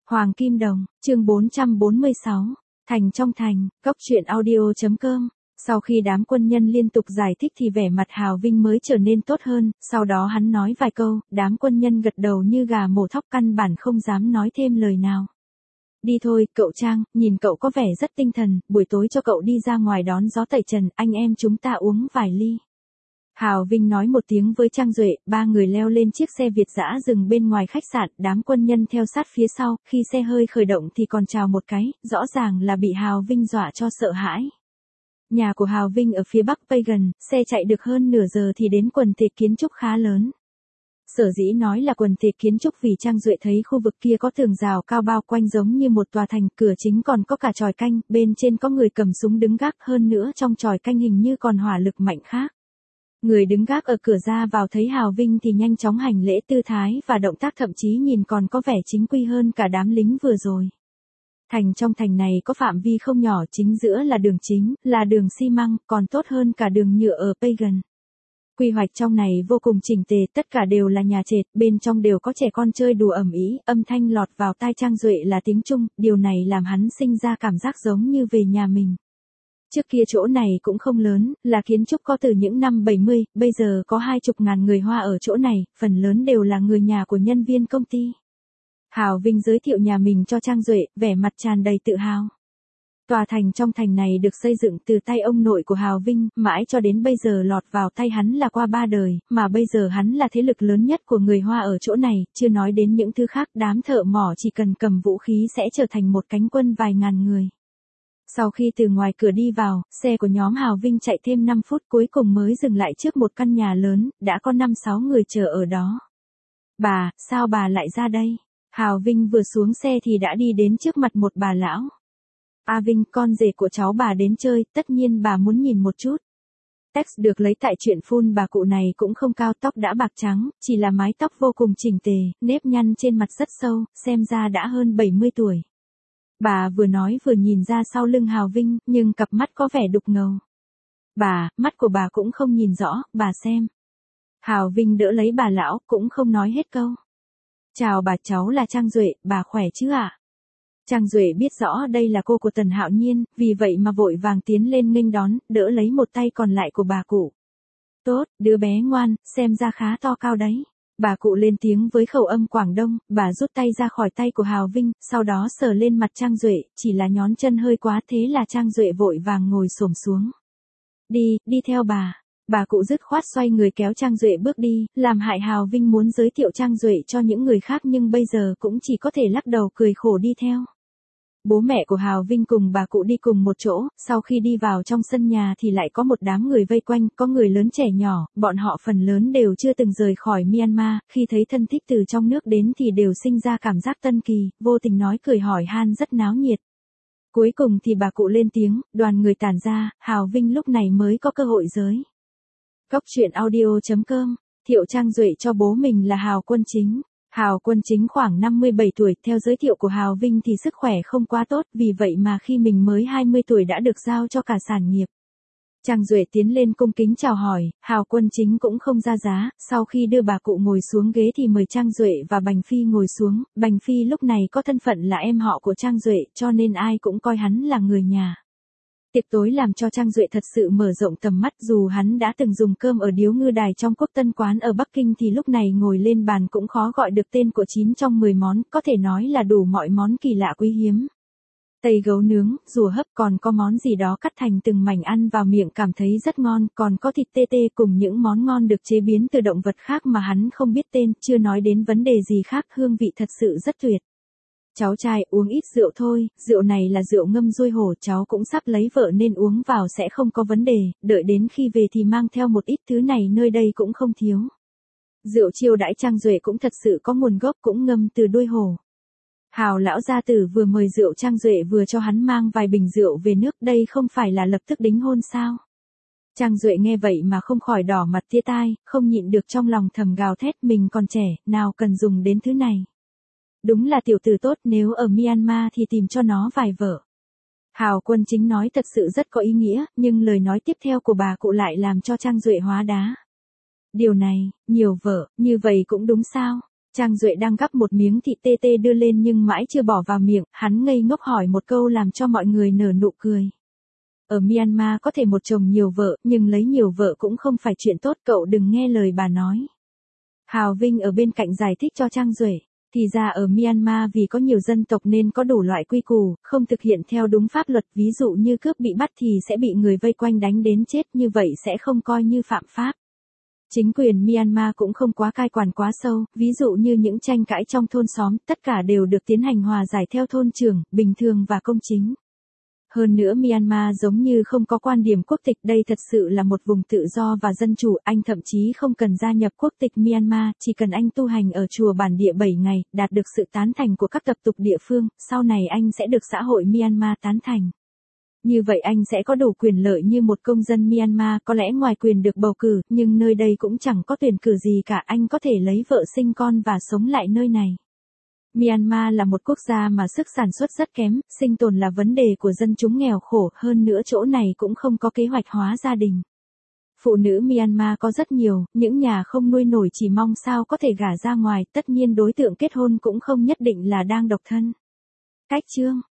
Hoàng Kim Đồng, chương 446, Thành trong thành, Cốc truyện audio.com. Sau khi đám quân nhân liên tục giải thích thì vẻ mặt Hào Vinh mới trở nên tốt hơn, sau đó hắn nói vài câu, đám quân nhân gật đầu như gà mổ thóc căn bản không dám nói thêm lời nào. Đi thôi, cậu Trang, nhìn cậu có vẻ rất tinh thần, buổi tối cho cậu đi ra ngoài đón gió tẩy trần, anh em chúng ta uống vài ly. Hào Vinh nói một tiếng với Trang Duệ, ba người leo lên chiếc xe Việt dã dừng bên ngoài khách sạn, đám quân nhân theo sát phía sau, khi xe hơi khởi động thì còn chào một cái, rõ ràng là bị Hào Vinh dọa cho sợ hãi. Nhà của Hào Vinh ở phía bắc Pagan, xe chạy được hơn nửa giờ thì đến quần thể kiến trúc khá lớn. Sở dĩ nói là quần thể kiến trúc vì Trang Duệ thấy khu vực kia có tường rào cao bao quanh giống như một tòa thành, cửa chính còn có cả chòi canh, bên trên có người cầm súng đứng gác, hơn nữa trong chòi canh hình như còn hỏa lực mạnh khác. Người đứng gác ở cửa ra vào thấy Hào Vinh thì nhanh chóng hành lễ, tư thái và động tác thậm chí nhìn còn có vẻ chính quy hơn cả đám lính vừa rồi. Trong thành này có phạm vi không nhỏ, chính giữa là đường chính, là đường xi măng, còn tốt hơn cả đường nhựa ở Pagan. Quy hoạch trong này vô cùng chỉnh tề, tất cả đều là nhà trệt, bên trong đều có trẻ con chơi đùa ầm ĩ, âm thanh lọt vào tai Trang Duệ là tiếng Trung, điều này làm hắn sinh ra cảm giác giống như về nhà mình. Trước kia chỗ này cũng không lớn, là kiến trúc có từ những năm 70, bây giờ có 20.000 người Hoa ở chỗ này, phần lớn đều là người nhà của nhân viên công ty. Hào Vinh giới thiệu nhà mình cho Trang Duệ, vẻ mặt tràn đầy tự hào. Tòa thành trong thành này được xây dựng từ tay ông nội của Hào Vinh, mãi cho đến bây giờ lọt vào tay hắn là qua 3 đời, mà bây giờ hắn là thế lực lớn nhất của người Hoa ở chỗ này, chưa nói đến những thứ khác, đám thợ mỏ chỉ cần cầm vũ khí sẽ trở thành một cánh quân vài ngàn người. Sau khi từ ngoài cửa đi vào, xe của nhóm Hào Vinh chạy thêm 5 phút cuối cùng mới dừng lại trước một căn nhà lớn, đã có 5-6 người chờ ở đó. Bà, sao bà lại ra đây? Hào Vinh vừa xuống xe thì đã đi đến trước mặt một bà lão. A Vinh, con rể của cháu bà đến chơi, tất nhiên bà muốn nhìn một chút. Text được lấy tại truyện full, bà cụ này cũng không cao, tóc đã bạc trắng, chỉ là mái tóc vô cùng chỉnh tề, nếp nhăn trên mặt rất sâu, xem ra đã hơn 70 tuổi. Bà vừa nói vừa nhìn ra sau lưng Hào Vinh, nhưng cặp mắt có vẻ đục ngầu. Bà, mắt của bà cũng không nhìn rõ, bà xem. Hào Vinh đỡ lấy bà lão, cũng không nói hết câu. Chào bà, cháu là Trang Duệ, bà khỏe chứ ạ? Trang Duệ biết rõ đây là cô của Tần Hạo Nhiên, vì vậy mà vội vàng tiến lên nghênh đón, đỡ lấy một tay còn lại của bà cụ. Tốt, đứa bé ngoan, xem ra khá to cao đấy. Bà cụ lên tiếng với khẩu âm Quảng Đông, bà rút tay ra khỏi tay của Hào Vinh, sau đó sờ lên mặt Trang Duệ, chỉ là nhón chân hơi quá, thế là Trang Duệ vội vàng ngồi xổm xuống. Đi theo bà. Bà cụ dứt khoát xoay người kéo Trang Duệ bước đi, làm hại Hào Vinh muốn giới thiệu Trang Duệ cho những người khác nhưng bây giờ cũng chỉ có thể lắc đầu cười khổ đi theo. Bố mẹ của Hào Vinh cùng bà cụ đi cùng một chỗ, sau khi đi vào trong sân nhà thì lại có một đám người vây quanh, có người lớn trẻ nhỏ, bọn họ phần lớn đều chưa từng rời khỏi Myanmar, khi thấy thân thích từ trong nước đến thì đều sinh ra cảm giác tân kỳ, vô tình nói cười hỏi han rất náo nhiệt. Cuối cùng thì bà cụ lên tiếng, đoàn người tản ra, Hào Vinh lúc này mới có cơ hội giới. Cốc truyện audio.com, thiệu Trang Duệ cho bố mình là Hào Quân Chính. Hào Quân Chính khoảng 57 tuổi, theo giới thiệu của Hào Vinh thì sức khỏe không quá tốt, vì vậy mà khi mình mới 20 tuổi đã được giao cho cả sản nghiệp. Trang Duệ tiến lên cung kính chào hỏi, Hào Quân Chính cũng không ra giá, sau khi đưa bà cụ ngồi xuống ghế thì mời Trang Duệ và Bành Phi ngồi xuống, Bành Phi lúc này có thân phận là em họ của Trang Duệ, cho nên ai cũng coi hắn là người nhà. Tiệc tối làm cho Trang Duệ thật sự mở rộng tầm mắt, dù hắn đã từng dùng cơm ở điếu ngư đài trong Quốc Tân quán ở Bắc Kinh thì lúc này ngồi lên bàn cũng khó gọi được tên của 9 trong 10 món, có thể nói là đủ mọi món kỳ lạ quý hiếm. Tây gấu nướng, rùa hấp, còn có món gì đó cắt thành từng mảnh ăn vào miệng cảm thấy rất ngon, còn có thịt tê tê cùng những món ngon được chế biến từ động vật khác mà hắn không biết tên, chưa nói đến vấn đề gì khác, hương vị thật sự rất tuyệt. Cháu trai uống ít rượu thôi, rượu này là rượu ngâm ruôi hổ, cháu cũng sắp lấy vợ nên uống vào sẽ không có vấn đề, đợi đến khi về thì mang theo một ít thứ này, nơi đây cũng không thiếu. Rượu chiêu đãi Trang Duệ cũng thật sự có nguồn gốc, cũng ngâm từ đuôi hổ. Hào lão gia tử vừa mời rượu Trang Duệ vừa cho hắn mang vài bình rượu về nước, đây không phải là lập tức đính hôn sao? Trang Duệ nghe vậy mà không khỏi đỏ mặt tía tai, không nhịn được trong lòng thầm gào thét, mình còn trẻ, nào cần dùng đến thứ này. Đúng là tiểu tử tốt, nếu ở Myanmar thì tìm cho nó vài vợ. Hào Quân Chính nói thật sự rất có ý nghĩa, nhưng lời nói tiếp theo của bà cụ lại làm cho Trang Duệ hóa đá. Điều này, nhiều vợ, như vậy cũng đúng sao? Trang Duệ đang gắp một miếng thịt tê tê đưa lên nhưng mãi chưa bỏ vào miệng, hắn ngây ngốc hỏi một câu làm cho mọi người nở nụ cười. Ở Myanmar có thể một chồng nhiều vợ, nhưng lấy nhiều vợ cũng không phải chuyện tốt, cậu đừng nghe lời bà nói. Hào Vinh ở bên cạnh giải thích cho Trang Duệ. Thì ra ở Myanmar vì có nhiều dân tộc nên có đủ loại quy củ, không thực hiện theo đúng pháp luật, ví dụ như cướp bị bắt thì sẽ bị người vây quanh đánh đến chết, như vậy sẽ không coi như phạm pháp. Chính quyền Myanmar cũng không quá cai quản quá sâu, ví dụ như những tranh cãi trong thôn xóm, tất cả đều được tiến hành hòa giải theo thôn trưởng, bình thường và công chính. Hơn nữa Myanmar giống như không có quan điểm quốc tịch, đây thật sự là một vùng tự do và dân chủ, anh thậm chí không cần gia nhập quốc tịch Myanmar, chỉ cần anh tu hành ở chùa bản địa 7 ngày, đạt được sự tán thành của các tập tục địa phương, sau này anh sẽ được xã hội Myanmar tán thành. Như vậy anh sẽ có đủ quyền lợi như một công dân Myanmar, có lẽ ngoài quyền được bầu cử, nhưng nơi đây cũng chẳng có tuyển cử gì cả, anh có thể lấy vợ sinh con và sống lại nơi này. Myanmar là một quốc gia mà sức sản xuất rất kém, sinh tồn là vấn đề của dân chúng nghèo khổ, hơn nữa chỗ này cũng không có kế hoạch hóa gia đình. Phụ nữ Myanmar có rất nhiều, những nhà không nuôi nổi chỉ mong sao có thể gả ra ngoài, tất nhiên đối tượng kết hôn cũng không nhất định là đang độc thân. Cách chương